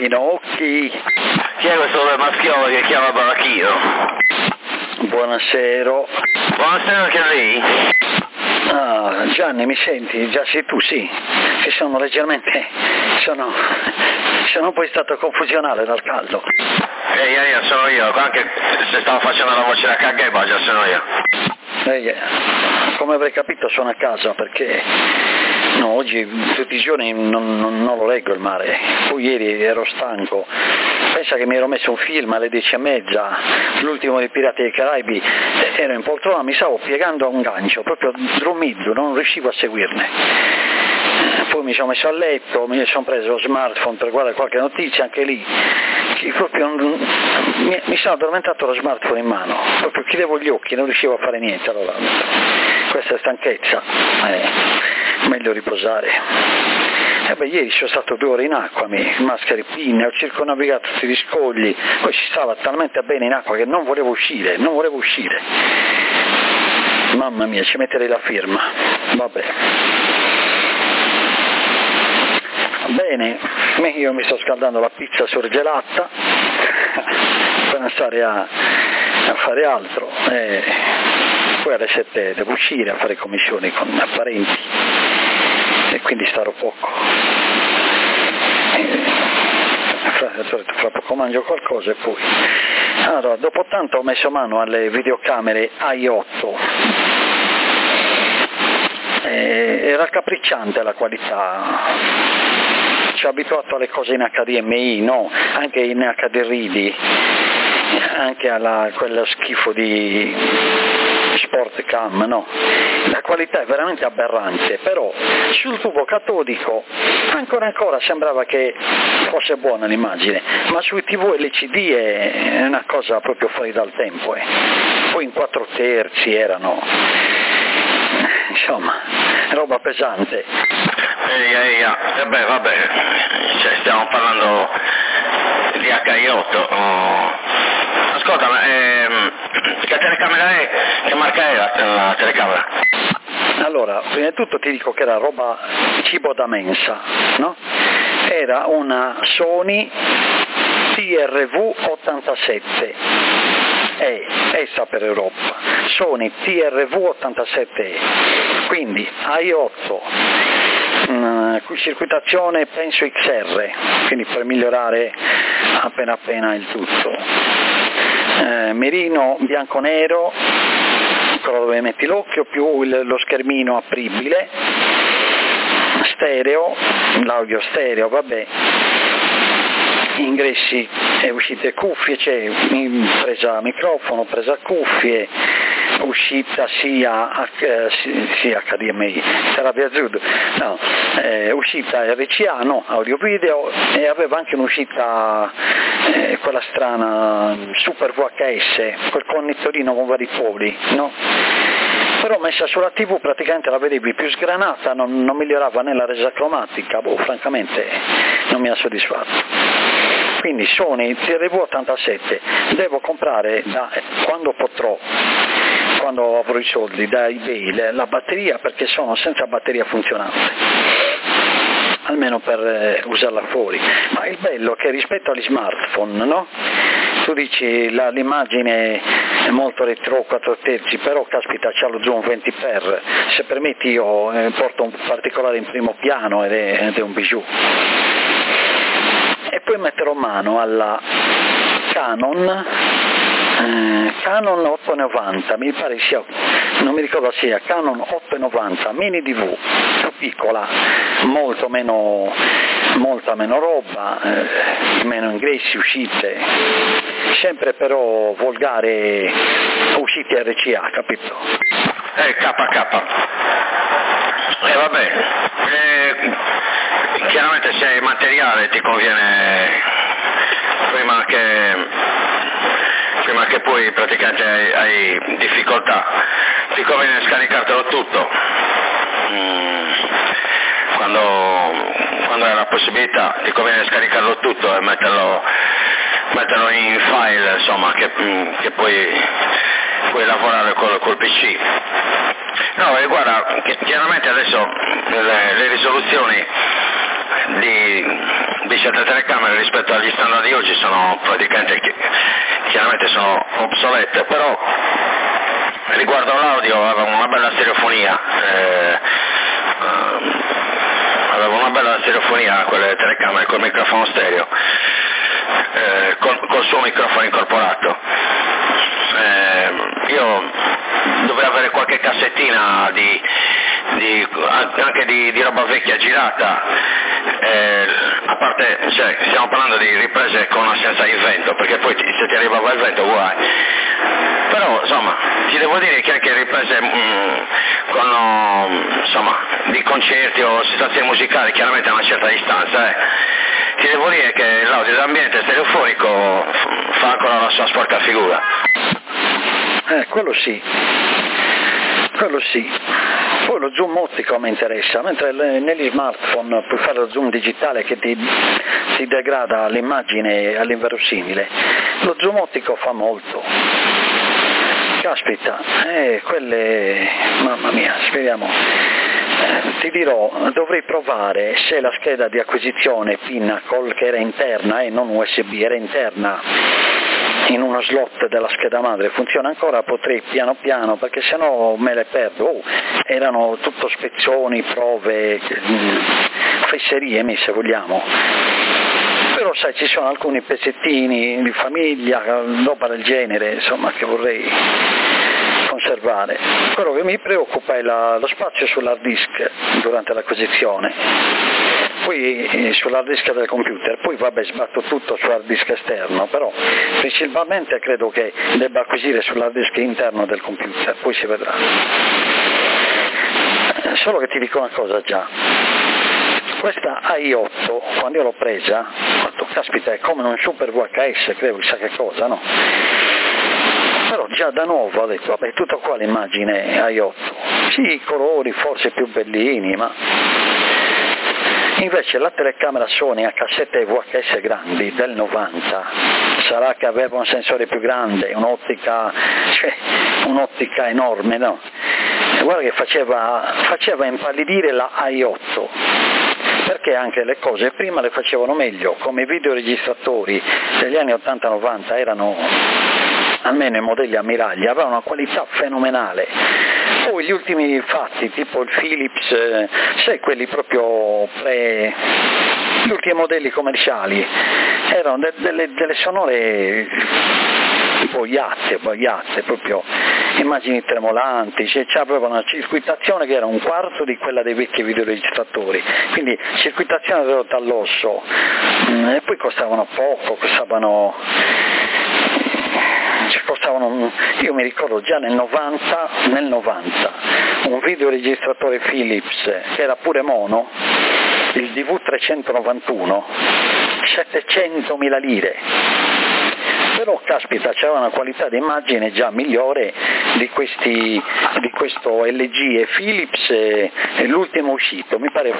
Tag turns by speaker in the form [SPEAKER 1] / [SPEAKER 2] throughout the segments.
[SPEAKER 1] Pinocchi.
[SPEAKER 2] Chi è questo maschiolo che chiama Baracchino?
[SPEAKER 1] Buonasera.
[SPEAKER 2] Buonasera anche a lei.
[SPEAKER 1] Ah, Gianni, mi senti? Già sei tu, sì. Che sono leggermente... Sono poi stato confusionale dal caldo.
[SPEAKER 2] Sono io, anche se stavo facendo la voce da Kageba, già sono io.
[SPEAKER 1] Come avrei capito sono a casa perché no, oggi tutti i giorni non lo leggo il mare, poi ieri ero stanco, pensa che mi ero messo un film alle 10:30, l'ultimo dei Pirati dei Caraibi, ero in poltrona, mi stavo piegando a un gancio, proprio dormito, non riuscivo a seguirne. Poi mi sono messo a letto, mi sono preso lo smartphone per guardare qualche notizia, anche lì proprio mi sono addormentato lo smartphone in mano, proprio chiudevo gli occhi, non riuscivo a fare niente. Allora, questa è stanchezza, meglio riposare. Ieri sono stato 2 ore in acqua, maschere pinne, ho circonnavigato tutti gli scogli, poi si stava talmente bene in acqua che non volevo uscire. Mamma mia, ci metterei la firma, vabbè. Bene, io mi sto scaldando la pizza surgelata per non stare a fare altro, poi alle 7 devo uscire a fare commissioni con parenti e quindi starò poco. Fra poco mangio qualcosa e poi. Allora, dopo tanto ho messo mano alle videocamere AI8. È raccapricciante la qualità. Ci ho abituato alle cose in HDMI, no? Anche in HDRIDI, anche a quello schifo di Sportcam, no? La qualità è veramente aberrante, però sul tubo catodico ancora sembrava che fosse buona l'immagine, ma sui TV LCD è una cosa proprio fuori dal tempo. Poi in 4/3 erano, insomma, roba pesante.
[SPEAKER 2] Vabbè, stiamo parlando di HI8. Ascolta, che telecamera è? Che marca è la telecamera?
[SPEAKER 1] Allora, prima di tutto ti dico che era roba cibo da mensa, no? Era una Sony TRV-87. Essa per Europa, Sony TRV-87E, quindi AI8, circuitazione penso XR, quindi per migliorare appena il tutto, mirino bianco-nero, quello dove metti l'occhio, più lo schermino apribile, stereo, l'audio stereo, vabbè, ingressi e uscite cuffie, c'è presa microfono, presa cuffie, uscita sia HDMI, terapia Zoom, no, uscita RCA, no, audio video, e aveva anche un'uscita quella strana Super VHS, quel connettorino con vari poli, no? Però messa sulla TV praticamente la vedevi più sgranata, non migliorava né la resa cromatica, francamente non mi ha soddisfatto. Quindi Sony TRV-87 devo comprare quando potrò, quando avrò i soldi, da eBay la batteria, perché sono senza batteria funzionante, almeno per usarla fuori. Ma il bello è che rispetto agli smartphone, no? Tu dici l'immagine è molto retro 4/3, però caspita c'ha lo zoom 20x, se permetti io porto un particolare in primo piano ed è un bijou. E poi metterò mano alla Canon 890, mi pare sia, non mi ricordo sia Canon 890 mini DV, più piccola, molta meno roba, meno ingressi, uscite, sempre però volgare, uscite RCA, capito?
[SPEAKER 2] KK. Vabbè, chiaramente se hai materiale ti conviene prima che poi praticamente hai difficoltà, ti conviene scaricartelo tutto quando hai la possibilità, ti conviene scaricarlo tutto e metterlo in file, insomma, che puoi lavorare col PC. No, guarda, chiaramente adesso le risoluzioni di certe telecamere rispetto agli standard di oggi sono praticamente, chiaramente sono obsolete, però riguardo all'audio avevano una bella stereofonia, quelle telecamere col microfono stereo, col suo microfono incorporato. Io dovrei avere qualche cassettina anche di roba vecchia girata, a parte, cioè, stiamo parlando di riprese con o senza il vento, perché poi se ti arrivava il vento guai. Però insomma ti devo dire che anche riprese di concerti o situazioni musicali, chiaramente a una certa distanza, ti devo dire che l'audio d'ambiente stereofonico fa ancora la sua sporca figura.
[SPEAKER 1] Quello sì. Poi lo zoom ottico mi interessa, mentre negli smartphone puoi fare lo zoom digitale che ti degrada l'immagine all'inverosimile, lo zoom ottico fa molto. Caspita, quelle, mamma mia, speriamo. Ti dirò, dovrei provare se la scheda di acquisizione Pinnacle, che era interna e non USB, era interna in uno slot della scheda madre, funziona ancora, potrei piano piano, perché sennò me le perdo. Erano tutto spezzoni, prove, fesserie, se vogliamo. Però sai, ci sono alcuni pezzettini di famiglia, roba del genere, insomma, che vorrei conservare. Quello che mi preoccupa è lo spazio sull'hard disk durante l'acquisizione, poi sull'hard disk del computer, poi vabbè sbatto tutto sull'hard disk esterno, però principalmente credo che debba acquisire sull'hard disk interno del computer, poi si vedrà. Solo che ti dico una cosa già. Questa AI8, quando io l'ho presa, ho detto, caspita, è come un super VHS, credo chissà che cosa, no? Però già da nuovo ho detto, vabbè, tutto qua l'immagine AI8. Sì, i colori forse più bellini, ma invece la telecamera Sony a cassette VHS grandi del 90, sarà che aveva un sensore più grande, un'ottica enorme, no? E guarda che faceva impallidire la AI8. Perché anche le cose prima le facevano meglio, come i videoregistratori degli anni 80-90 erano, almeno i modelli ammiragli, avevano una qualità fenomenale. Poi gli ultimi fatti, tipo il Philips, sai, quelli proprio gli ultimi modelli commerciali, erano delle sonore boiate, proprio immagini tremolanti, avevano una circuitazione che era un quarto di quella dei vecchi videoregistratori, quindi circuitazione ridotta all'osso, e poi costavano poco, io mi ricordo già nel 90 un videoregistratore Philips che era pure mono, il DV391, 700.000 lire. Però caspita, c'era una qualità di immagine già migliore di questo LG e Philips e l'ultimo uscito, mi pare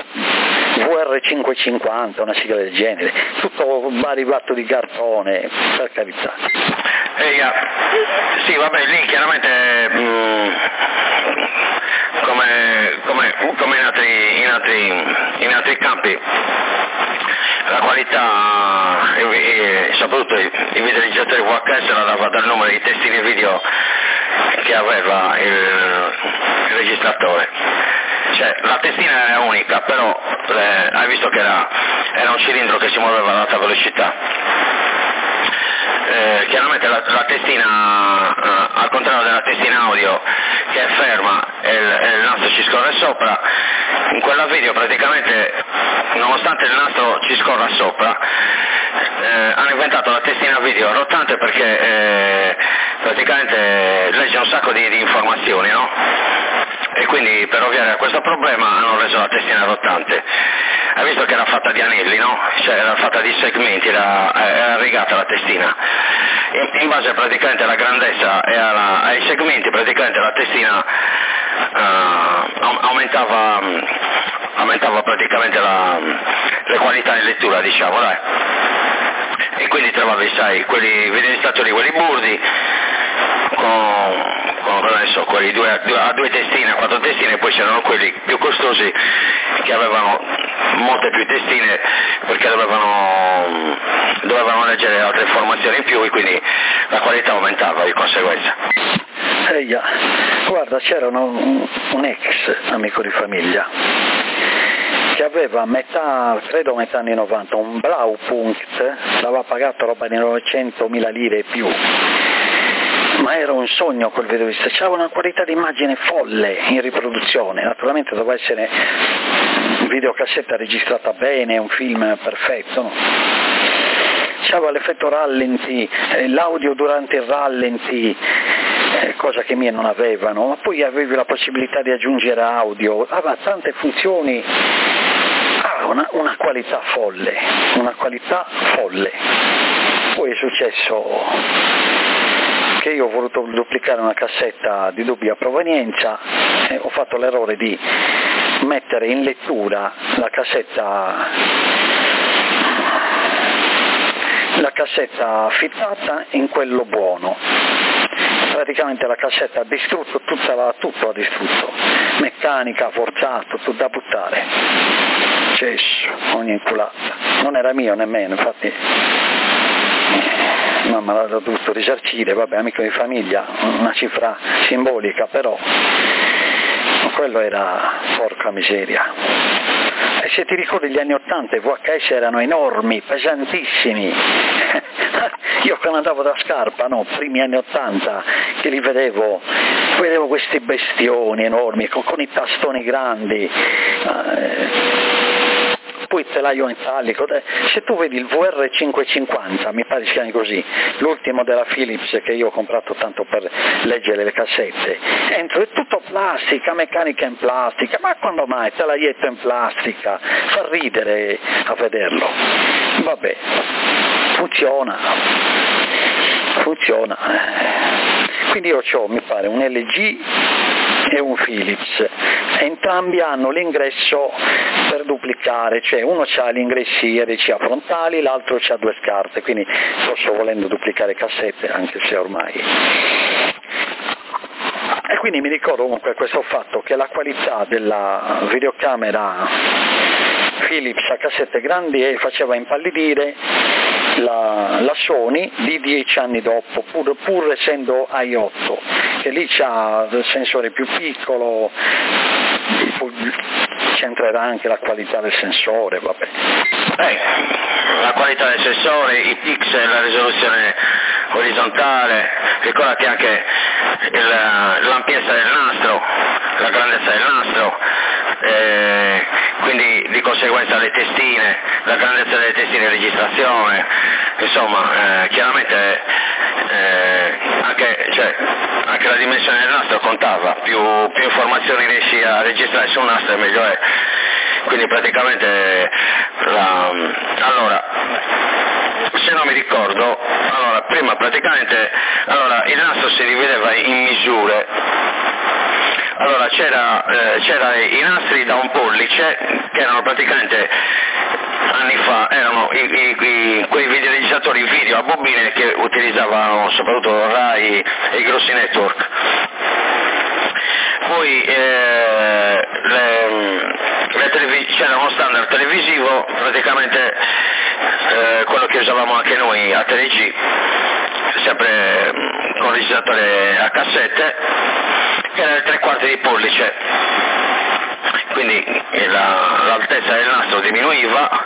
[SPEAKER 1] VR550, una sigla del genere, tutto arrivato di cartone, per carità.
[SPEAKER 2] Sì, vabbè, lì chiaramente come in altri campi la qualità e soprattutto i videoregistratori VHS la dava dal numero di testine video che aveva il registratore. Cioè la testina era unica, però hai visto che era un cilindro che si muoveva ad alta velocità. Chiaramente la testina, al contrario della testina audio che è ferma e il nastro ci scorre sopra, in quella video praticamente, nonostante il nastro ci scorra sopra, hanno inventato la testina video rotante perché praticamente legge un sacco di informazioni, no? E quindi per ovviare a questo problema hanno reso la testina rottante. Hai visto che era fatta di anelli, no? Cioè era fatta di segmenti, era rigata la testina. In base praticamente alla grandezza e ai segmenti, praticamente la testina aumentava praticamente le qualità di lettura, diciamo, dai. E quindi trovavi, sai, quelli videoregistratori, quelli burdi, con adesso quelli a due testine, a quattro testine, poi c'erano quelli più costosi che avevano molte più testine perché dovevano leggere altre informazioni in più e quindi la qualità aumentava di conseguenza.
[SPEAKER 1] Guarda, c'era un ex amico di famiglia che aveva credo metà anni 90, un Blaupunkt, l'aveva pagato roba di 900.000 lire e più, ma era un sogno quel videoista, c'era una qualità di immagine folle in riproduzione, naturalmente doveva essere videocassetta registrata bene, un film perfetto, no? C'aveva l'effetto rallenti, l'audio durante il rallenti, cosa che i miei non avevano, ma poi avevi la possibilità di aggiungere audio, aveva tante funzioni, una qualità folle. Poi è successo che io ho voluto duplicare una cassetta di dubbia provenienza e ho fatto l'errore di mettere in lettura la cassetta affittata in quello buono. Praticamente la cassetta ha distrutto, tutto ha distrutto, meccanica, forzato, tutto da buttare, cesso, ogni inculata, non era mio nemmeno, infatti mamma l'ha dovuto risarcire, vabbè, amico di famiglia, una cifra simbolica, però quello era porca miseria. E se ti ricordi gli anni '80 i VHS erano enormi, pesantissimi. Io quando andavo da Scarpa, primi anni '80, che li vedevo questi bestioni enormi con i tastoni grandi, poi telaio metallico. Se tu vedi il VR550, mi pare si chiami così, l'ultimo della Philips che io ho comprato tanto per leggere le cassette, entro è tutto plastica, meccanica in plastica, ma quando mai telaietto in plastica, fa ridere a vederlo. Vabbè, funziona. Quindi io ho, mi pare, un LG e un Philips, entrambi hanno l'ingresso per duplicare, cioè uno ha gli ingressi RCA frontali, l'altro ha due scarte, quindi sto volendo duplicare cassette, anche se ormai. E quindi mi ricordo comunque questo fatto che la qualità della videocamera Philips a cassette grandi faceva impallidire la Sony di 10 anni dopo, pur essendo i8, che lì c'ha il sensore più piccolo, c'entrerà anche la qualità del sensore, vabbè.
[SPEAKER 2] La qualità del sensore, i pixel, la risoluzione orizzontale, ricordati anche l'ampiezza del nastro, la grandezza del nastro, quindi di conseguenza le testine, la grandezza delle testine di registrazione, insomma chiaramente anche la dimensione del nastro contava, più informazioni riesci a registrare su un nastro meglio è, quindi praticamente allora se non mi ricordo, prima praticamente il nastro si divideva in misure. Allora c'era i nastri da un pollice, che erano praticamente anni fa, erano quei videoregistratori video a bobine che utilizzavano soprattutto Rai e i grossi network. Poi c'era uno standard televisivo, praticamente quello che usavamo anche noi a TeleG, sempre con registratore a cassette, che era il 3/4 di pollice, quindi l'altezza del nastro diminuiva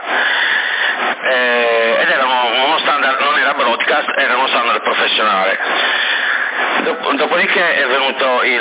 [SPEAKER 2] ed era uno standard, non era broadcast, era uno standard professionale. Dopodiché è venuto il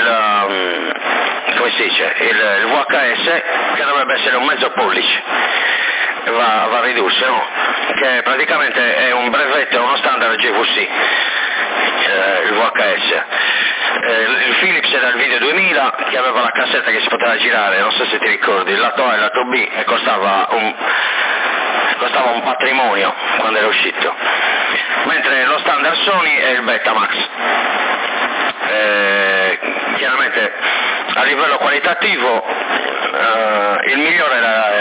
[SPEAKER 2] VHS, che dovrebbe essere un mezzo pollice, va a ridursi, no? Che praticamente è un brevetto, uno standard GVC, il VHS. Il Philips era il Video 2000, che aveva la cassetta che si poteva girare, non so se ti ricordi, il lato A e il lato B, e costava un patrimonio quando era uscito, mentre lo standard Sony è il Betamax. Chiaramente a livello qualitativo il migliore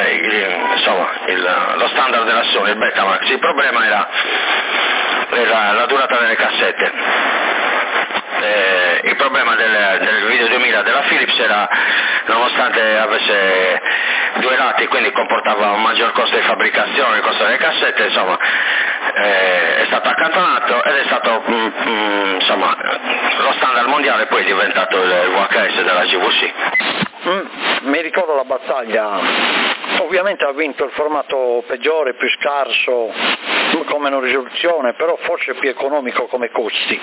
[SPEAKER 2] era lo standard della Sony, il Betamax. Il problema era la durata delle cassette. Il problema del Video 2000 della Philips era, nonostante avesse 2 esagerati, quindi comportava un maggior costo di fabbricazione, il costo delle cassette, insomma è stato accantonato ed è stato insomma lo standard mondiale, poi è diventato il VHS della GVC.
[SPEAKER 1] Mi ricordo la battaglia, ovviamente ha vinto il formato peggiore, più scarso, con meno risoluzione, però forse più economico come costi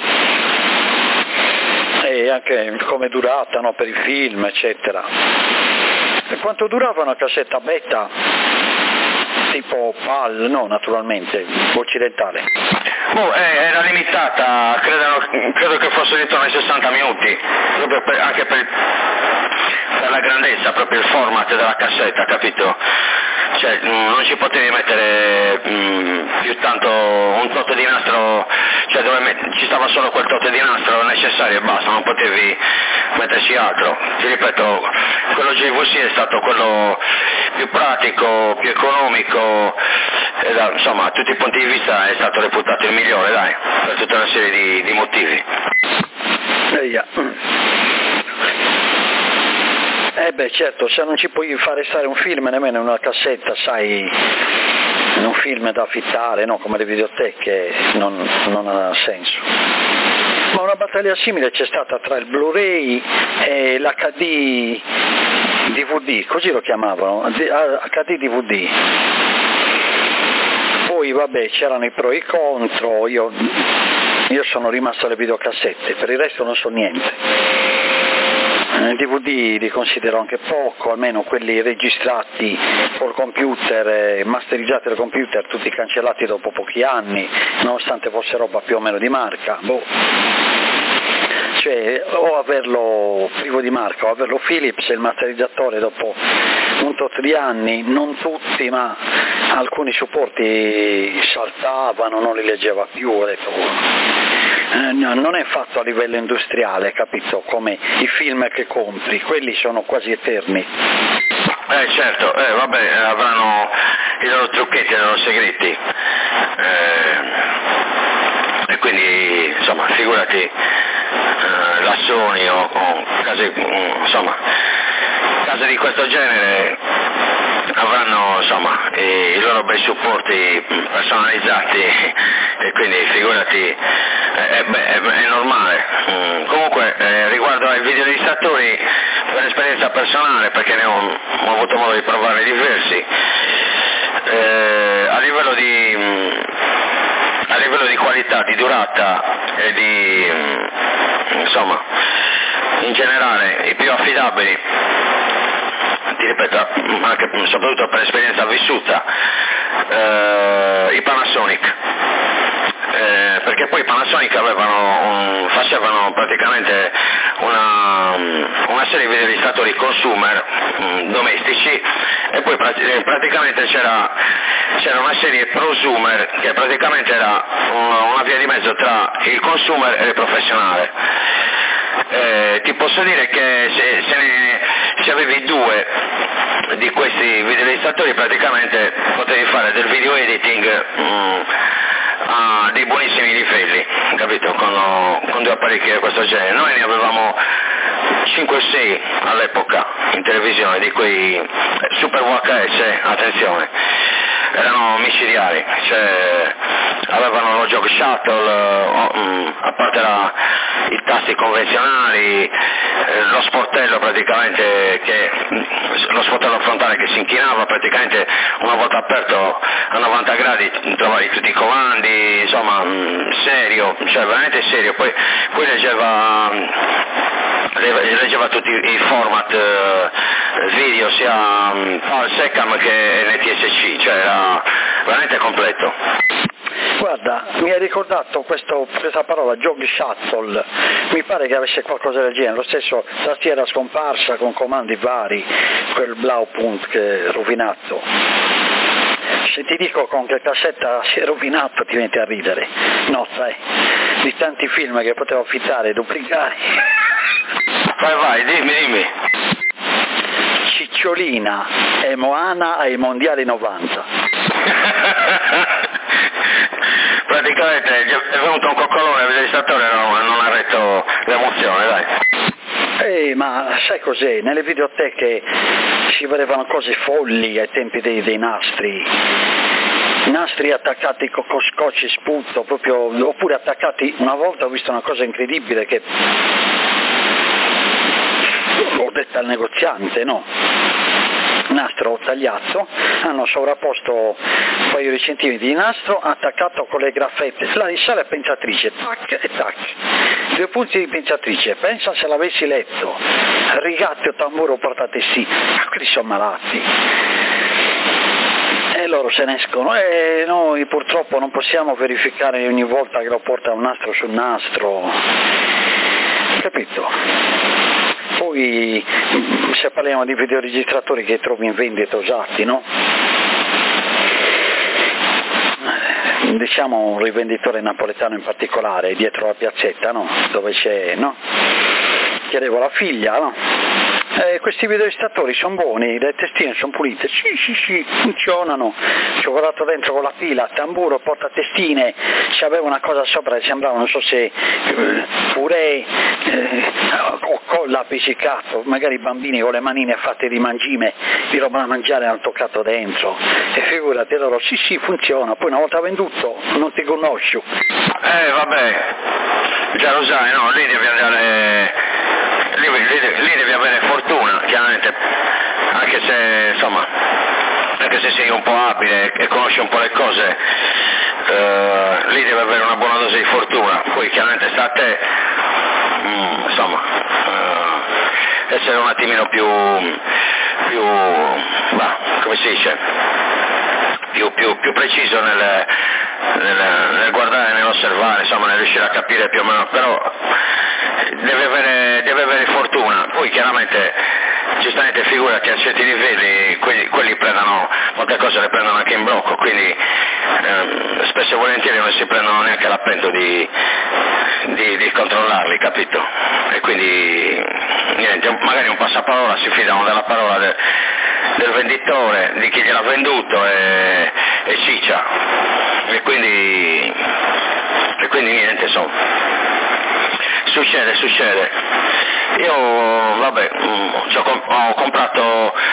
[SPEAKER 1] e anche come durata, no, per i film eccetera. E quanto durava una cassetta beta tipo PAL? No, naturalmente occidentale.
[SPEAKER 2] Era limitata, credo che fosse intorno ai 60 minuti, proprio anche per la grandezza, proprio il format della cassetta, capito? Cioè non ci potevi mettere più tanto un tot di nastro, cioè ci stava solo quel tot di nastro necessario e basta, non potevi metterci altro. Ti ripeto, quello GVC è stato quello più pratico, più economico, insomma a tutti i punti di vista è stato reputato il migliore, dai, per tutta una serie di motivi.
[SPEAKER 1] Certo, se non ci puoi fare stare un film nemmeno in una cassetta, sai, in un film da affittare, no, come le videoteche, non ha senso. Ma una battaglia simile c'è stata tra il Blu-ray e l'HD DVD, così lo chiamavano, HD DVD. Poi vabbè c'erano i pro e i contro, io sono rimasto alle videocassette, per il resto non so niente. I DVD li considero anche poco, almeno quelli registrati col computer, masterizzati dal computer, tutti cancellati dopo pochi anni, nonostante fosse roba più o meno di marca. Cioè, o averlo privo di marca, o averlo Philips, il masterizzatore dopo un tot di anni, non tutti, ma alcuni supporti saltavano, non li leggeva più, ho detto non è fatto a livello industriale, capito? Come i film che compri, quelli sono quasi eterni.
[SPEAKER 2] Certo, vabbè, avranno i loro trucchetti, i loro segreti. E quindi, insomma, figurati la Sony o case di questo genere avranno insomma i loro bei supporti personalizzati e quindi figurati è normale. Comunque riguardo ai videoregistratori, per esperienza personale, perché ne ho avuto modo di provare diversi, a livello di qualità, di durata e di insomma in generale i più affidabili, ti ripeto, anche soprattutto per esperienza vissuta, i Panasonic, perché poi i Panasonic facevano praticamente una serie di videoregistratori consumer domestici e poi praticamente c'era una serie prosumer che praticamente era una via di mezzo tra il consumer e il professionale. Ti posso dire che se avevi due di questi videoregistratori praticamente potevi fare del video editing a dei buonissimi livelli, capito? Con due apparecchi di questo genere. Noi ne avevamo 5-6 all'epoca in televisione, di quei Super VHS, attenzione, erano micidiali, cioè avevano lo jog shuttle, a parte i tasti convenzionali, lo sportello praticamente, lo sportello frontale che si inchinava praticamente una volta aperto a 90 gradi, trovavi tutti i comandi, insomma serio, cioè veramente serio. Poi leggeva tutti i format video, sia PAL SECAM che NTSC, cioè era veramente completo.
[SPEAKER 1] Guarda, mi hai ricordato questa parola jog shuttle, mi pare che avesse qualcosa del genere, lo stesso tastiera scomparsa con comandi vari, quel Blaupunkt che è rovinato. Se ti dico con che cassetta si è rovinato ti metti a ridere, no sai, di tanti film che potevo affittare e duplicare.
[SPEAKER 2] Vai, dimmi.
[SPEAKER 1] Cicciolina e Moana ai mondiali 90.
[SPEAKER 2] Praticamente è venuto un coccolone al registratore, non ha retto l'emozione, dai.
[SPEAKER 1] Ma sai cos'è? Nelle videoteche si vedevano cose folli ai tempi dei nastri attaccati con scotch e spuzzo, proprio, oppure attaccati. Una volta ho visto una cosa incredibile che ho detto al negoziante, no? Nastro tagliato, hanno sovrapposto un paio di centimetri di nastro attaccato con le graffette, la risale pensatrice, tac e tac, 2 punti di pensatrice, pensa se l'avessi letto, rigatti o tamburo portate sì, ma quelli sono malati. E loro se ne escono, e noi purtroppo non possiamo verificare ogni volta che lo porta un nastro sul nastro, capito? Poi se parliamo di videoregistratori che trovi in vendita usati, no? Diciamo un rivenditore napoletano in particolare, dietro la piazzetta, no? Dove c'è, no? Chiedevo alla figlia, no? Questi videoregistratori sono buoni, le testine sono pulite, sì, funzionano. Ci ho guardato dentro con la pila, tamburo, portatestine, c'aveva una cosa sopra che sembrava, non so se purè o colla appiccicato, magari i bambini con le manine fatte di mangime, di roba da mangiare hanno toccato dentro, e figurati loro, sì, funziona, poi una volta venduto non ti conosco.
[SPEAKER 2] Vabbè, già lo sai, no? Lì devi andare... Lì devi avere fortuna, chiaramente, anche se sei un po' abile e conosci un po' le cose, lì devi avere una buona dose di fortuna, poi chiaramente sta a te, essere un attimino più come si dice, più preciso nel guardare, nell'osservare, nel riuscire a capire più o meno, però deve avere fortuna. Poi chiaramente, giustamente, figurati, a certi livelli quelli prendono, molte cose le prendono anche in blocco, quindi spesso e volentieri non si prendono neanche l'appento di controllarli, capito? E quindi niente, magari un passaparola, si fidano della parola del venditore, di chi gliel'ha venduto e ciccia, e quindi niente, insomma. Succede. Io, vabbè, ho comprato,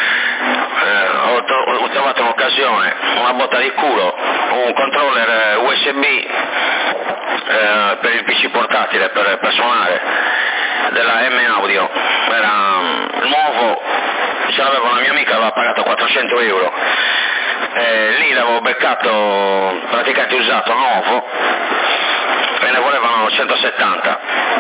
[SPEAKER 2] ho trovato un'occasione, una botta di culo, un controller USB per il PC portatile, per suonare, della M-Audio, era nuovo, ce l'aveva una mia amica, aveva pagato 400 euro, lì l'avevo beccato praticamente usato, nuovo, e ne volevano 170.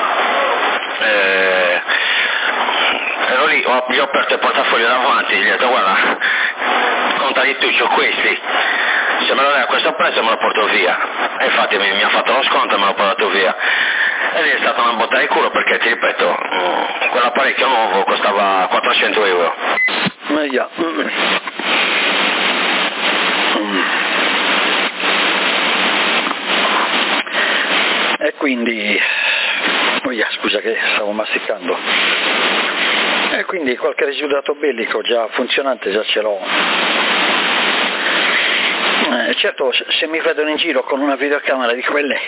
[SPEAKER 2] Ero lì, gli ho aperto il portafoglio davanti, gli ho detto guarda, conta di tu, c'ho questi, se me lo dai a questo prezzo me lo porto via, e infatti mi ha fatto lo sconto e me l'ho portato via, e lì è stata una botta di culo, perché ti ripeto, quell'apparecchio nuovo costava 400 euro.
[SPEAKER 1] E quindi, scusa che stavo masticando, e quindi qualche risultato bellico già funzionante già ce l'ho. Certo, se mi vedono in giro con una videocamera di quelle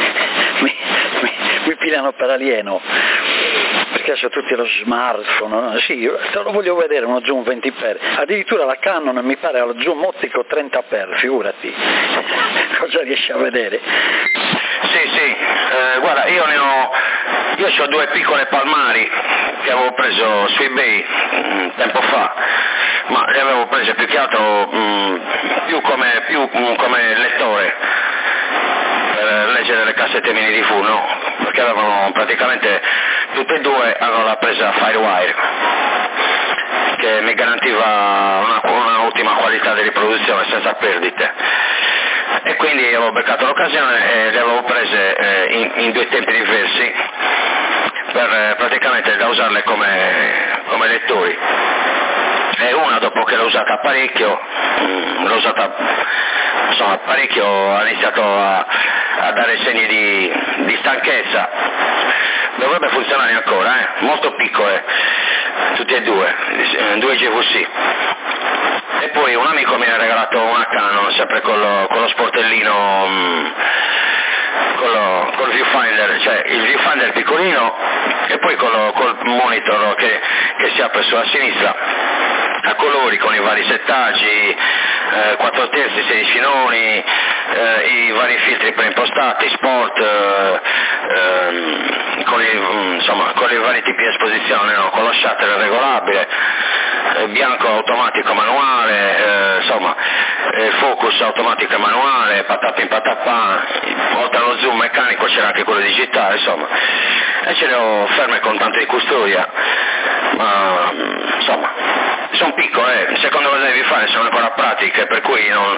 [SPEAKER 1] mi pigliano per alieno, perché sono tutti lo smartphone, no? Sì, te lo voglio vedere uno zoom 20x, addirittura la Canon mi pare allo zoom ottico 30x, figurati cosa riesci a vedere.
[SPEAKER 2] Sì, guarda, io ho 2 piccole palmari che avevo preso su eBay tempo fa, ma le avevo prese più che altro più come lettore, per leggere le cassette mini DV, no? Perché avevano praticamente tutte e 2 hanno la presa Firewire, che mi garantiva un'ottima qualità di riproduzione senza perdite. E quindi avevo beccato l'occasione e le avevo prese in 2 tempi diversi, per praticamente da usarle come lettori. E una, dopo che l'ho usata parecchio, ha iniziato a dare segni di stanchezza. Dovrebbe funzionare ancora, molto piccole, tutte e 2 GVC. E poi un amico mi ha regalato una Canon, sempre con lo sportellino, col viewfinder, cioè il viewfinder piccolino, e poi col monitor che si apre sulla sinistra, a colori con i vari settaggi, 4 terzi, 16 noni, i vari filtri preimpostati, sport, con i vari tipi di esposizione, no? Con lo shutter regolabile, bianco automatico manuale, focus automatico e manuale, patappin patappan, oltre allo zoom meccanico c'era anche quello digitale, insomma, e ce le ho ferme con tanto di custodia, ma sono piccole, secondo me devi fare, sono ancora pratiche, per cui non,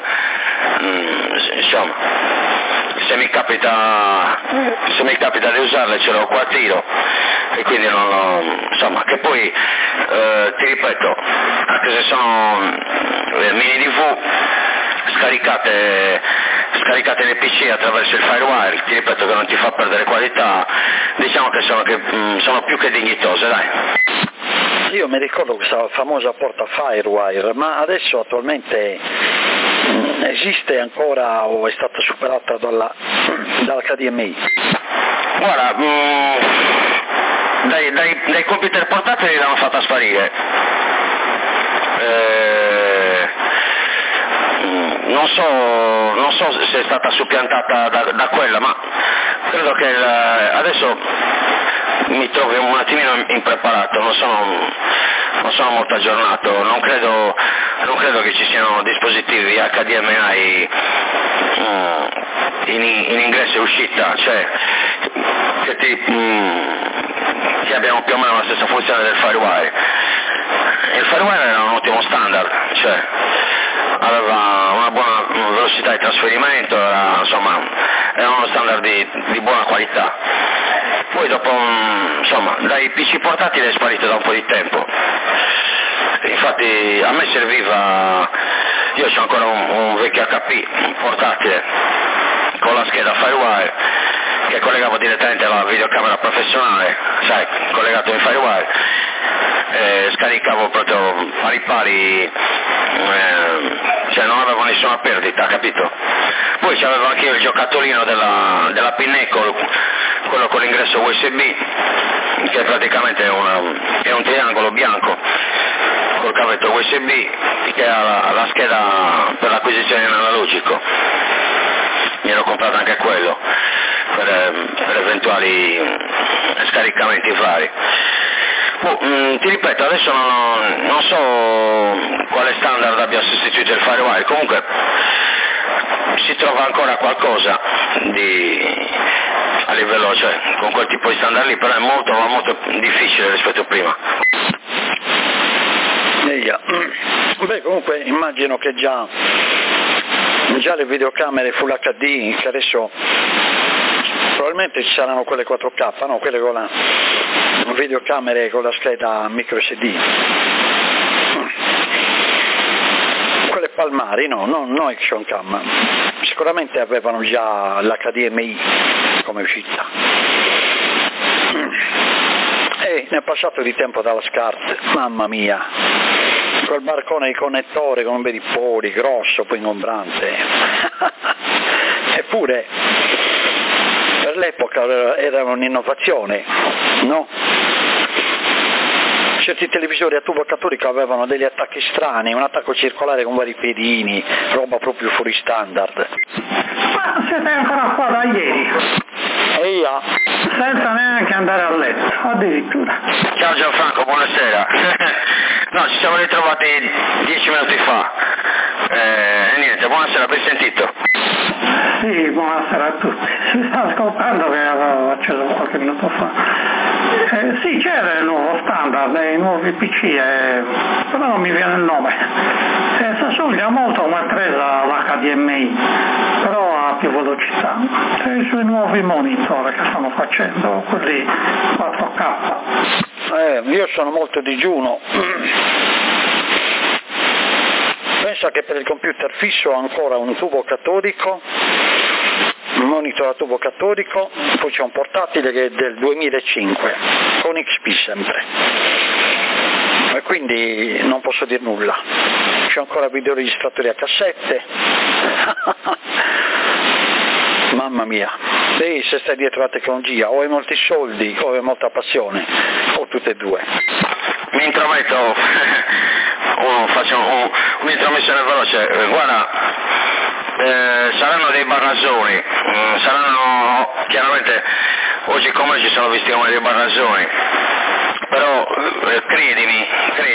[SPEAKER 2] se mi capita di usarle ce l'ho qua a tiro, e quindi che poi ti ripeto, anche se sono mini DV scaricate nei PC attraverso il FireWire, ti ripeto che non ti fa perdere qualità, diciamo che sono più che dignitose, dai.
[SPEAKER 1] Io mi ricordo questa famosa porta FireWire, ma adesso attualmente esiste ancora o è stata superata dalla HDMI?
[SPEAKER 2] Guarda, dai computer portatili l'hanno fatta sparire. Non so se è stata suppiantata da quella, ma credo che adesso mi trovo un attimino impreparato, non sono molto aggiornato, non credo che ci siano dispositivi HDMI in ingresso e uscita, cioè che abbiamo più o meno la stessa funzione del FireWire. Il FireWire era un ottimo standard, cioè aveva una buona velocità di trasferimento, era uno standard di buona qualità. Poi dopo, dai PC portatili è sparito da un po' di tempo. Infatti a me serviva, io ho ancora un vecchio HP portatile con la scheda FireWire che collegavo direttamente alla videocamera professionale, sai, collegato in FireWire, scaricavo proprio pari, cioè non avevo nessuna perdita, capito? Poi c'avevo anche io il giocattolino della Pinnacle, quello con l'ingresso USB, che praticamente è un triangolo bianco col cavetto USB che ha la scheda per l'acquisizione in analogico. Mi ero comprato anche quello per eventuali scaricamenti vari. Ti ripeto, adesso non so quale standard abbia sostituito il FireWire, comunque si trova ancora qualcosa a livello, cioè con quel tipo di standard lì, però è molto difficile rispetto a prima.
[SPEAKER 1] Beh, comunque immagino che già le videocamere Full HD, che adesso probabilmente ci saranno quelle 4K, no? Quelle con la videocamere con la scheda micro SD, quelle palmari, no Action Cam, sicuramente avevano già l'HDMI come uscita. E ne è passato di tempo dalla SCART, mamma mia, quel barcone di connettore con un bel poli grosso, poi ingombrante. Eppure per l'epoca era un'innovazione, no? Certi televisori a tubo cattolico avevano degli attacchi strani, un attacco circolare con vari piedini, roba proprio fuori standard.
[SPEAKER 3] Ma siete ancora qua da ieri?
[SPEAKER 1] Eia.
[SPEAKER 3] Senza neanche andare a letto, addirittura.
[SPEAKER 2] Ciao Gianfranco, buonasera. No, ci siamo ritrovati 10 minuti fa. E niente, buonasera, ben sentito.
[SPEAKER 3] Sì, buonasera a tutti. Si sta ascoltando che avevo acceso qualche minuto fa. Sì, c'era il nuovo standard dei nuovi PC, però non mi viene il nome. Assomiglia molto come è presa l'HDMI, però ha più velocità. I suoi nuovi monitor che stanno facendo, quelli 4K.
[SPEAKER 1] Io sono molto digiuno. Pensa che per il computer fisso ho ancora un tubo catodico, un monitor a tubo catodico, poi c'è un portatile che è del 2005, con XP sempre, e quindi non posso dire nulla. C'è ancora videoregistratori a cassette, mamma mia. Sì, se stai dietro la tecnologia, o hai molti soldi o hai molta passione, o tutte e due.
[SPEAKER 2] Mi intrometto, faccio un'intromissione veloce, guarda, saranno dei barrazzoni, saranno chiaramente, oggi come ci sono visti come dei barrazzoni, però credimi,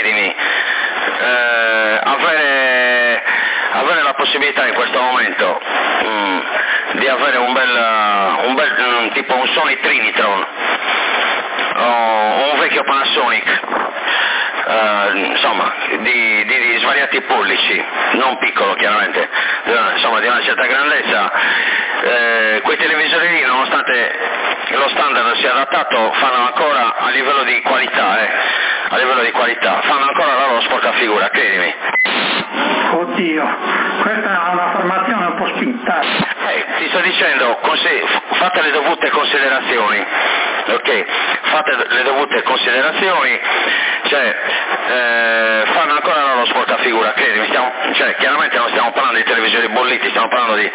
[SPEAKER 2] avere la possibilità in questo momento di avere un bel tipo un Sony Trinitron o un vecchio Panasonic, insomma di svariati pollici, non piccolo chiaramente, insomma di una certa grandezza, quei televisori lì, nonostante lo standard sia adattato, fanno ancora a livello di qualità, fanno ancora la loro sporca figura, credimi.
[SPEAKER 3] Oddio, questa è un'affermazione un po' spinta.
[SPEAKER 2] Ti sto dicendo, fate le dovute considerazioni, ok? Fate le dovute considerazioni, cioè fanno ancora la loro sporca figura, credimi, chiaramente non stiamo parlando di televisori bolliti, stiamo parlando di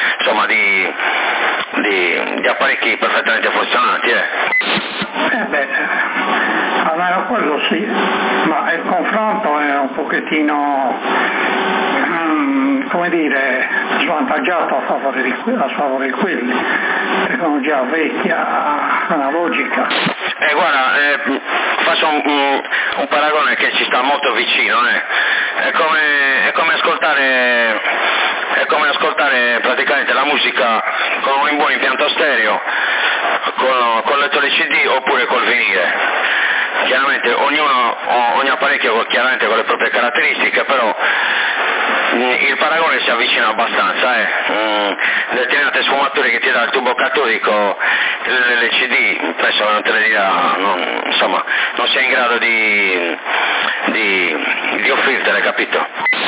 [SPEAKER 2] apparecchi perfettamente funzionanti,
[SPEAKER 3] almeno quello sì, ma il confronto è un pochettino, come dire, svantaggiato a favore di quelli, tecnologia vecchia, analogica.
[SPEAKER 2] Guarda, faccio un paragone che ci sta molto vicino, è come ascoltare praticamente la musica con un buon impianto stereo, con lettore CD oppure col vinile. Chiaramente ogni apparecchio chiaramente con le proprie caratteristiche, però il paragone si avvicina abbastanza, determinate sfumature che ti dà il tubo catodico, l'LCD, penso non te le dirà, non sei in grado di offrirtele, capito?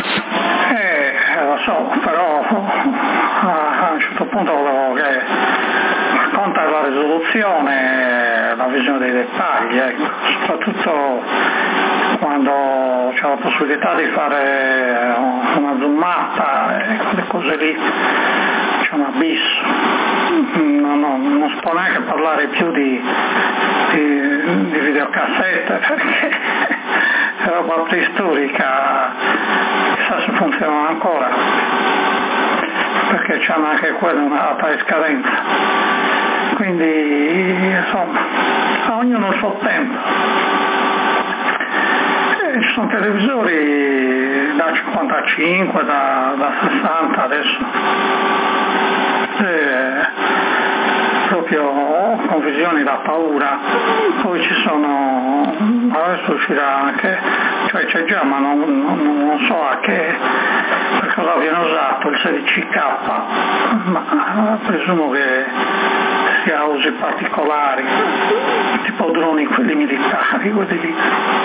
[SPEAKER 3] Lo so, però a un certo punto volevo che conta la risoluzione, la visione dei dettagli, soprattutto quando c'è la possibilità di fare una zoomata e quelle cose lì, c'è un abisso. Non si può neanche parlare più di videocassette perché è roba preistorica, chissà se funzionano ancora, perché c'hanno anche quella una data di scadenza, quindi insomma a ognuno il suo tempo. Ci sono televisori da 55, da 60 adesso, proprio con visioni da paura. Poi ci sono, adesso uscirà anche, cioè c'è già, ma non so a che, per cosa viene usato il 16K, ma presumo che sia usi particolari, tipo droni, quelli militari, quelli lì.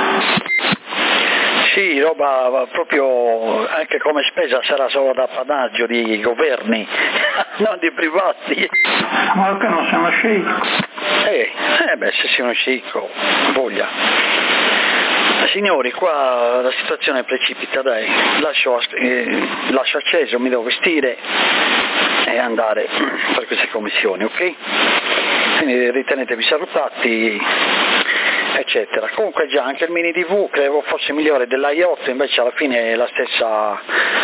[SPEAKER 1] Sì, roba proprio, anche come spesa sarà solo da appannaggio di governi, non di privati.
[SPEAKER 3] Ma perché non siamo sceicco?
[SPEAKER 1] Se siamo sceicco, voglia. Signori, qua la situazione precipita, dai, lascio acceso, mi devo vestire e andare per queste commissioni, ok? Quindi ritenetevi salutati, eccetera. Comunque già anche il mini DV credevo fosse migliore dell'I8, invece alla fine è la stessa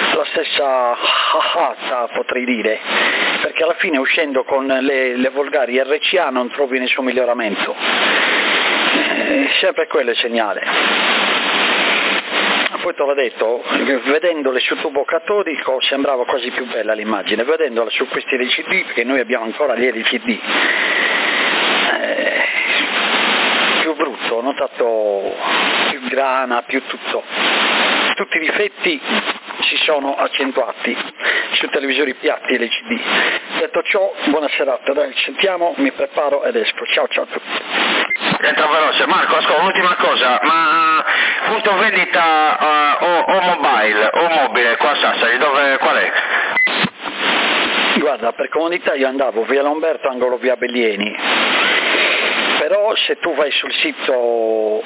[SPEAKER 1] potrei dire, perché alla fine uscendo con le volgari RCA non trovi nessun miglioramento, sempre quello è il segnale. Poi te l'ho detto, vedendole su tubo catodico sembrava quasi più bella l'immagine, vedendola su questi LCD, perché noi abbiamo ancora gli LCD, più brutto, ho notato più grana, più tutto. Tutti i difetti si sono accentuati su televisori piatti LCD. Detto ciò, buona serata, dai, ci sentiamo, mi preparo ed esco. Ciao a tutti.
[SPEAKER 2] Entra veloce. Marco, ascolta, un'ultima cosa, ma punto vendita o mobile qua a Sassari, qual è?
[SPEAKER 1] Guarda, per comodità io andavo via Lomberto, angolo via Bellieni, però se tu vai sul sito,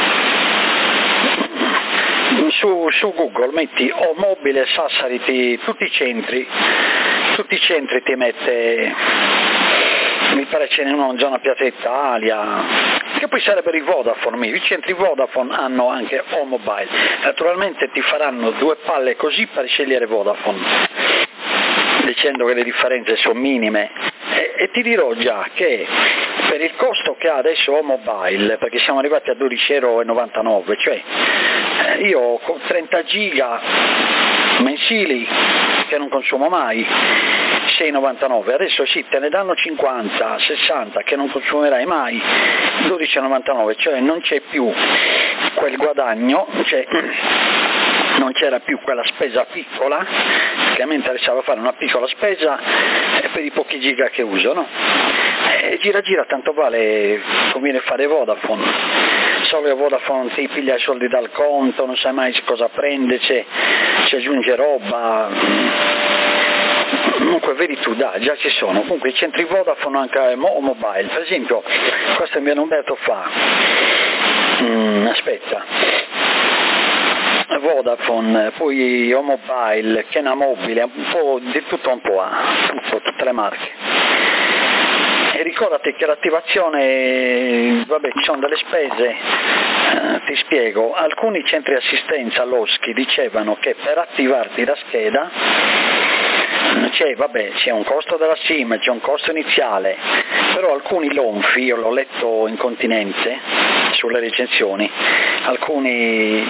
[SPEAKER 1] su Google metti o mobile Sassari, tutti i centri ti mette mi pare ce n'è uno in zona Piazza Italia, che poi sarebbero i Vodafone. I centri Vodafone hanno anche O-Mobile, naturalmente ti faranno due palle così per scegliere Vodafone, dicendo che le differenze sono minime, e ti dirò già che per il costo che ha adesso O-Mobile, perché siamo arrivati a 12,99 €, cioè io con 30 giga mensili che non consumo mai, 6,99, adesso sì, te ne danno 50, 60 che non consumerai mai, 12,99, cioè non c'è più quel guadagno, cioè non c'era più quella spesa piccola, che a me interessava fare una piccola spesa per i pochi giga che uso, no? E gira tanto vale, conviene fare Vodafone, solo che Vodafone ti piglia i soldi dal conto, non sai mai cosa prende, ci aggiunge roba. Comunque vedi tu, dai, già ci sono, comunque i centri Vodafone anche O-Mobile, per esempio questo mi hanno detto Vodafone, poi O-Mobile, Kena Mobile, un po' di tutto un po', tutte le marche. E ricordati che l'attivazione, vabbè, ci sono delle spese, ti spiego, alcuni centri assistenza all'OSCI dicevano che per attivarti la scheda c'è un costo della SIM, c'è un costo iniziale, però alcuni lonfi, io l'ho letto in continente sulle recensioni, alcuni,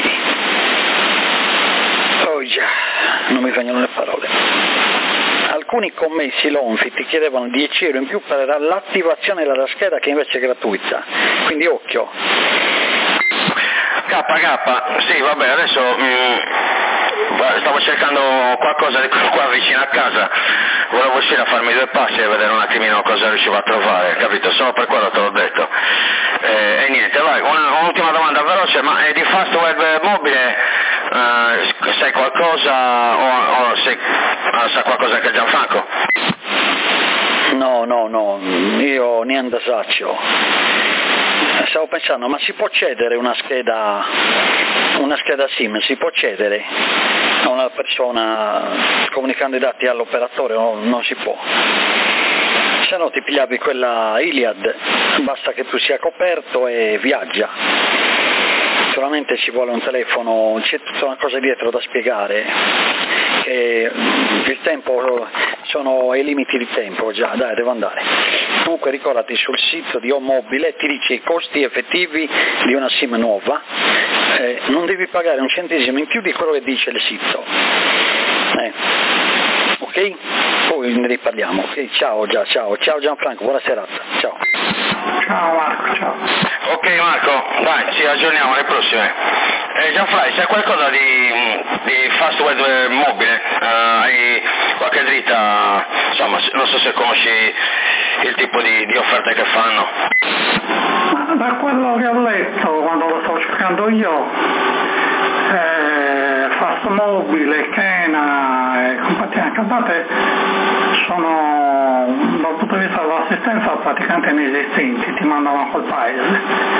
[SPEAKER 1] non mi vengono le parole, alcuni commessi lonfi ti chiedevano 10 € in più per l'attivazione della scheda, che invece è gratuita, quindi occhio.
[SPEAKER 2] Sì, vabbè, adesso stavo cercando qualcosa di qua vicino a casa, volevo uscire a farmi due passi e vedere un attimino cosa riuscivo a trovare, capito? Solo per quello te l'ho detto. E niente, vai, un'ultima domanda veloce, ma di Fast Web mobile sai qualcosa o sa qualcosa anche Gianfranco?
[SPEAKER 1] No, io niente saccio. Stavo pensando, ma si può cedere una scheda SIM, si può cedere a una persona comunicando i dati all'operatore o non si può? Se no ti pigliavi quella Iliad, basta che tu sia coperto e viaggia. Naturalmente ci vuole un telefono, c'è tutta una cosa dietro da spiegare, che il tempo sono i limiti di tempo, già, dai, devo andare. Comunque ricordati, sul sito di O-Mobile ti dice i costi effettivi di una SIM nuova, non devi pagare un centesimo in più di quello che dice il sito. Ok? Poi ne riparliamo, ok? Ciao Gianfranco, buona serata, ciao.
[SPEAKER 3] Ciao Marco, ciao.
[SPEAKER 2] Ok Marco, dai, ci aggiorniamo alle prossime. Gianfranco, c'è qualcosa di Fast Web mobile? Hai qualche dritta? Insomma, non so se conosci il tipo di offerte che fanno.
[SPEAKER 3] Ma da quello che ho letto quando lo sto cercando io, Fast Mobile, Kena e compagnia cantante sono, dal punto di vista dell'assistenza, praticamente inesistenti, ti mandano a quel paese.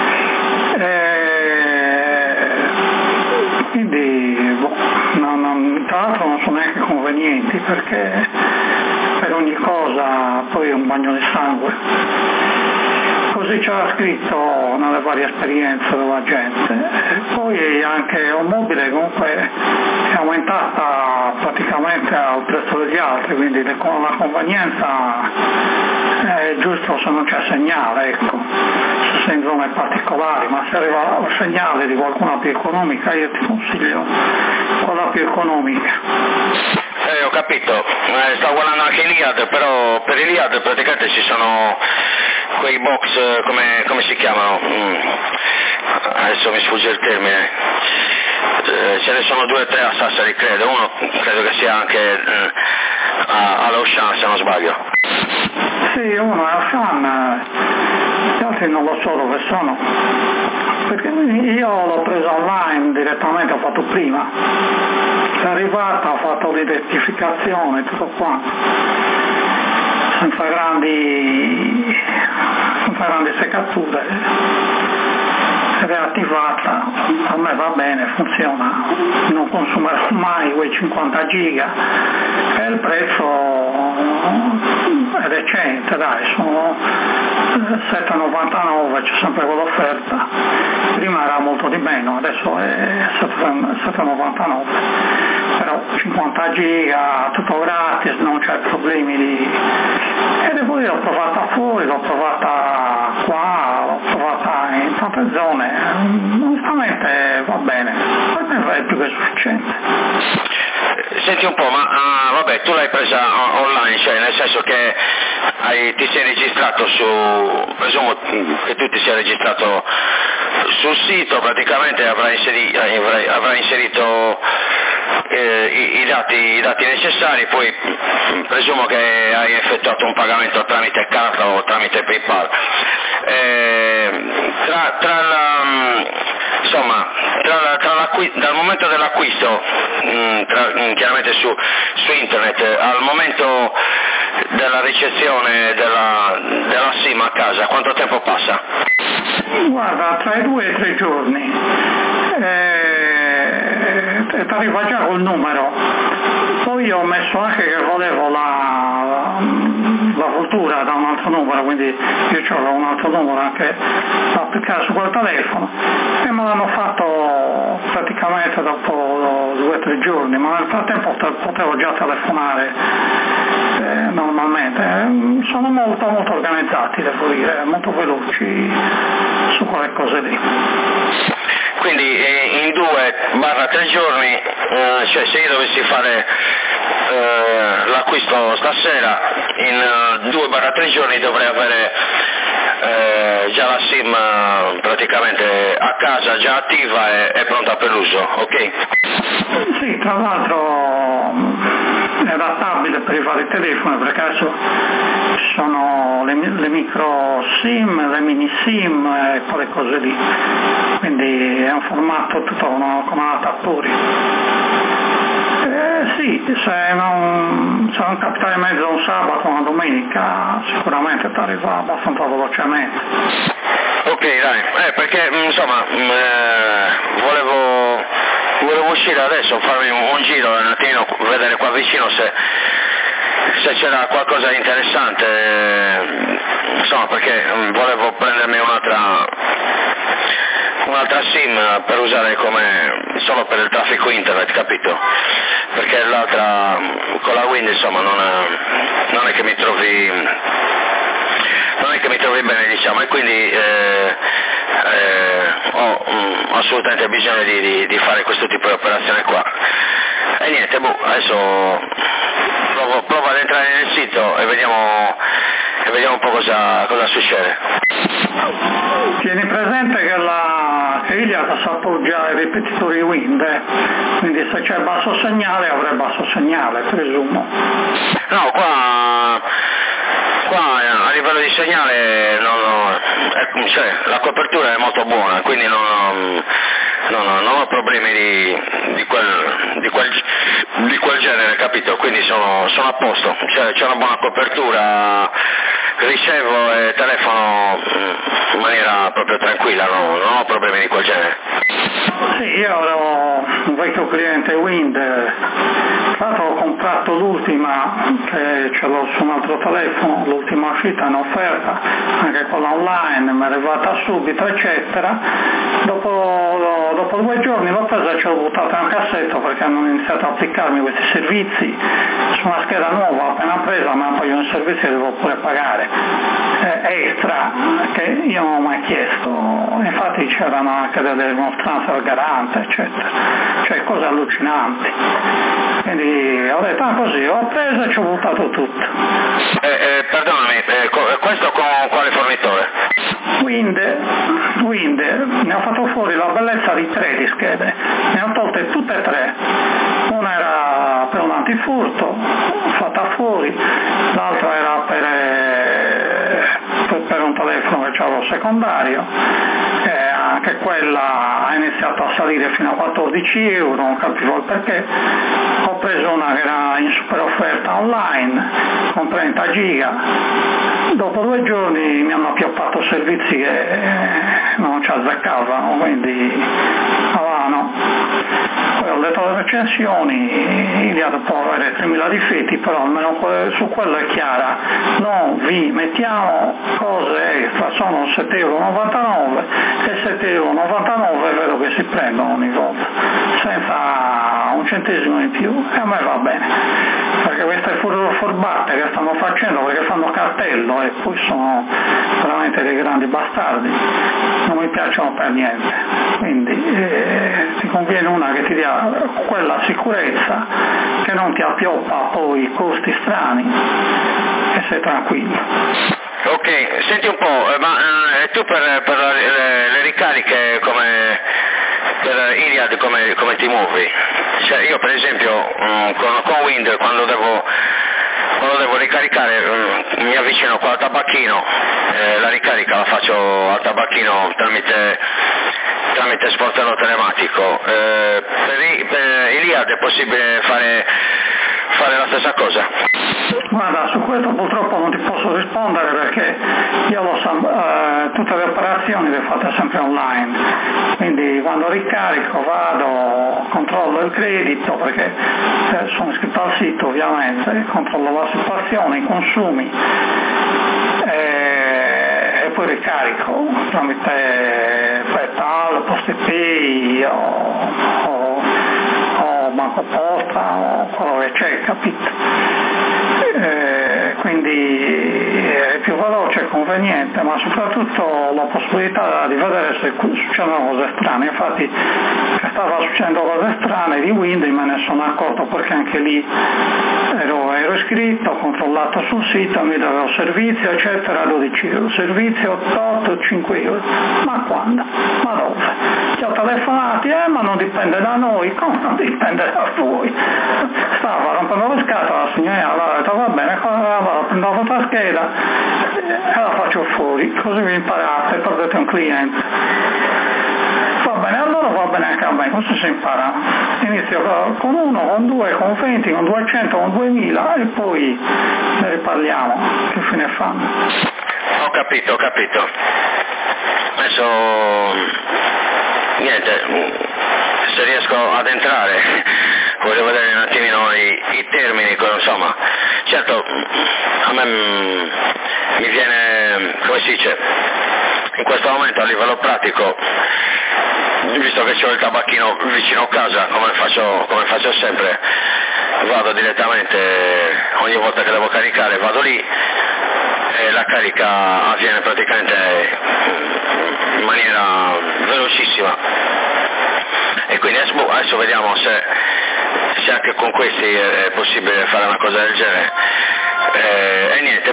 [SPEAKER 3] Quindi tra l'altro non sono neanche convenienti, perché per ogni cosa poi è un bagno di sangue. Così c'era scritto nelle varie esperienze della gente. E poi anche O-Mobile comunque è aumentata praticamente al prezzo degli altri, quindi la convenienza è giusto se non c'è segnale, ecco, se sei in zone particolari, ma se arriva un segnale di qualcuna più economica io ti consiglio quella più economica.
[SPEAKER 2] Ho capito, stavo guardando anche l'Iliad, però per l'Iliad praticamente ci sono quei box, come si chiamano? Adesso mi sfugge il termine, ce ne sono 2 o 3 a Sassari credo, uno credo che sia anche all'Auchan se non sbaglio.
[SPEAKER 3] Sì, uno è Auchan, gli altri non lo so dove sono, perché io l'ho preso online direttamente, ho fatto prima, è arrivata, ho fatto l'identificazione, tutto qua, senza grandi seccature. ed è attivata, a me va bene, funziona, non consumerò mai quei 50 giga e il prezzo è decente, dai, sono 7,99, c'è sempre quell'offerta, prima era molto di meno, adesso è 7,99, però 50 giga, tutto gratis, non c'è problemi e devo dire, l'ho provata fuori, l'ho provata qua, l'ho provata in tante zone, onestamente va bene, per me è più che sufficiente.
[SPEAKER 2] Senti un po', ma vabbè, tu l'hai presa online, cioè nel senso che ti sei registrato presumo che tu ti sia registrato sul sito, praticamente avrai inserito i dati necessari, poi presumo che hai effettuato un pagamento tramite carta o tramite PayPal. Dal momento dell'acquisto, chiaramente su internet, al momento della ricezione della SIM a casa, quanto tempo passa?
[SPEAKER 3] Guarda, tra i 2 e 3 giorni, ti arriva già col numero. Poi ho messo anche che volevo la fattura da un altro numero, quindi io ho un altro numero anche da applicare su quel telefono e me l'hanno fatto praticamente dopo 2 o 3 giorni, ma nel frattempo potevo già telefonare normalmente. Sono molto organizzati, devo dire, molto veloci su quelle cose lì.
[SPEAKER 2] Quindi in 2-3 giorni, cioè se io dovessi fare l'acquisto stasera, in 2-3 giorni dovrei avere già la SIM praticamente a casa, già attiva e pronta per l'uso, ok?
[SPEAKER 3] Sì, tra l'altro è adattabile per i vari telefoni, perché adesso ci sono le micro SIM, le mini SIM e quelle cose lì, quindi è un formato tutto come adattatori. Sì, se non capita in mezzo un sabato o una domenica sicuramente ti arriva abbastanza velocemente.
[SPEAKER 2] Ok, dai, perché insomma volevo uscire adesso, farmi un giro un attimo, vedere qua vicino se c'era qualcosa di interessante, insomma, perché volevo prendermi un'altra SIM per usare solo per il traffico internet, capito? Perché l'altra con la Wind insomma non è che mi trovi bene, diciamo, e quindi ho assolutamente bisogno di fare questo tipo di operazione qua. E niente, adesso provo ad entrare nel sito e vediamo un po' cosa succede.
[SPEAKER 3] Tieni presente che Iliad appoggia i ripetitori Wind, quindi se c'è basso segnale avrà basso segnale, presumo.
[SPEAKER 2] No, qua a livello di segnale cioè, la copertura è molto buona, quindi non ho problemi di quel genere, capito? Quindi sono a posto, c'è una buona copertura, ricevo e telefono in maniera proprio tranquilla, non ho problemi di quel genere.
[SPEAKER 3] Sì, io ero un vecchio cliente Wind, tra l'altro ho comprato l'ultima, che ce l'ho su un altro telefono, l'ultima uscita in offerta, anche quella online, mi è arrivata subito, eccetera. Dopo 2 giorni l'ho presa e ce l'ho buttata in cassetto perché hanno iniziato a applicarmi questi servizi su una scheda nuova, appena presa, ma poi un servizio che devo pure pagare extra, che io non ho mai chiesto, infatti c'erano anche delle rimostranze al garante, eccetera, cioè cose allucinanti. Quindi ho detto così, ho preso e ci ho buttato tutto.
[SPEAKER 2] Perdonami, questo con quale fornitore?
[SPEAKER 3] Wind, ne ho fatto fuori la bellezza di 3 di schede, ne ho tolte tutte e 3, una era per un antifurto, fatta fuori, l'altra era per un telefono che avevo secondario, e anche quella ha iniziato a salire fino a 14 euro, non capivo il perché. Ho preso una che era in super offerta online con 30 giga, dopo 2 giorni mi hanno appioppato servizi che non ci azzeccavano, quindi no. Poi ho letto le recensioni, Iliad può avere 3.000 difetti, però almeno su quello è chiara, non vi mettiamo cose extra, sono 7,99 € e 7,99 € è vero che si prendono ogni volta, senza un centesimo in più, e a me va bene, perché queste furbate che stanno facendo, perché fanno cartello e poi sono veramente dei grandi bastardi, non mi piacciono per niente, quindi ti conviene una che ti dia quella sicurezza, che non ti appioppa poi costi strani e sei tranquillo.
[SPEAKER 2] Ok, senti un po', ma tu per le ricariche come per Iliad come ti muovi? Cioè io per esempio con Wind quando devo ricaricare mi avvicino qua al tabacchino, la ricarica la faccio al tabacchino tramite sportello telematico. Per Iliad è possibile fare la stessa cosa?
[SPEAKER 3] Guarda, su questo purtroppo non ti posso rispondere perché io tutte le operazioni le fate sempre online, quindi quando ricarico vado, controllo il credito perché sono iscritto al sito ovviamente, controllo la situazione, i consumi e poi ricarico tramite PayPal, PostePay o Banco Posta o quello che c'è, capito? Quindi è più veloce e conveniente, ma soprattutto la possibilità di vedere se succedono cose strane. Infatti che stava succedendo cose strane di Wind me ne sono accorto perché anche lì ero iscritto, ho controllato sul sito, mi davevo servizio eccetera, 12 €, servizio 8, 5 €, ma quando? Ma dove? Ci ho telefonati, ma non dipende da noi, come non dipende da voi? Stava rompendo le scatole la signora, allora ho detto va bene, prendo la scheda e la faccio fuori, così vi imparate, perdete un cliente. Va bene, allora va bene anche a me, così si impara. Inizio con 1, con 2, con 20, con 200, con 2000 e poi ne riparliamo, che fine fanno.
[SPEAKER 2] Ho capito. Adesso niente, se riesco ad entrare voglio vedere un attimino i termini, insomma, certo a me mi viene, come si dice, in questo momento a livello pratico, visto che c'ho il tabacchino vicino a casa, come faccio sempre, vado direttamente, ogni volta che devo caricare vado lì e la carica avviene praticamente in maniera velocissima, e quindi adesso vediamo se anche con questi è possibile fare una cosa del genere, e niente,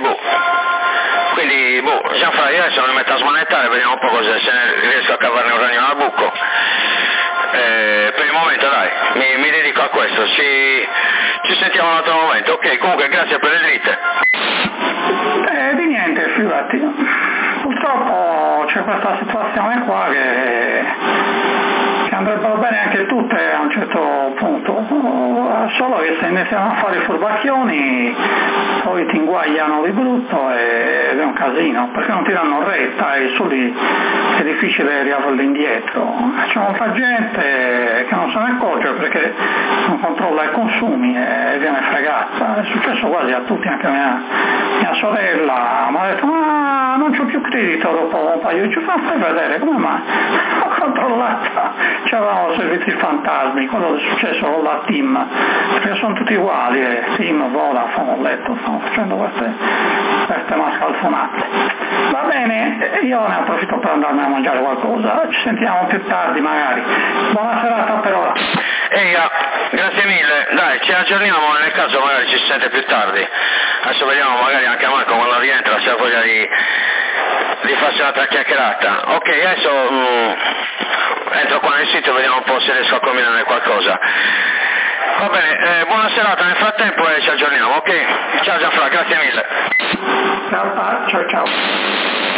[SPEAKER 2] quindi Gianfranco, io adesso mi metto a smanettare, vediamo un po' se riesco a cavarne un ragno al bucco. Per il momento dai, mi dedico a questo, ci sentiamo un altro momento. Ok, comunque grazie per le dritte.
[SPEAKER 3] Di niente, figurati. Purtroppo c'è questa situazione qua che andrebbero bene anche tutte a un certo punto, solo che se iniziano a fare i furbacchioni poi ti inguagliano di brutto ed è un casino, perché non ti danno retta e su lì è difficile riaverli indietro. C'è molta gente che non se ne accorge perché non controlla i consumi e viene fregata, è successo quasi a tutti, anche a mia sorella mi ha detto ma non c'ho più credito dopo un paio di giorni, fai vedere come mai, ho controllata, c'erano servizi fantasmi, quello che è successo con la TIM, perché sono tutti uguali, TIM, Vodafone, ho letto, stanno facendo queste mascalzonate. Va bene, io ne approfitto per andarmi a mangiare qualcosa, ci sentiamo più tardi magari. Buona serata per ora.
[SPEAKER 2] Grazie mille, dai, ci aggiorniamo nel caso magari ci si sente più tardi. Adesso vediamo magari anche a Marco quando rientra se ha voglia di farsi un'altra chiacchierata. Ok, adesso entro qua nel sito e vediamo un po' se riesco a combinare qualcosa. Va bene, buona serata nel frattempo e ci aggiorniamo, ok? Ciao Gianfranco, grazie mille.
[SPEAKER 3] Ciao.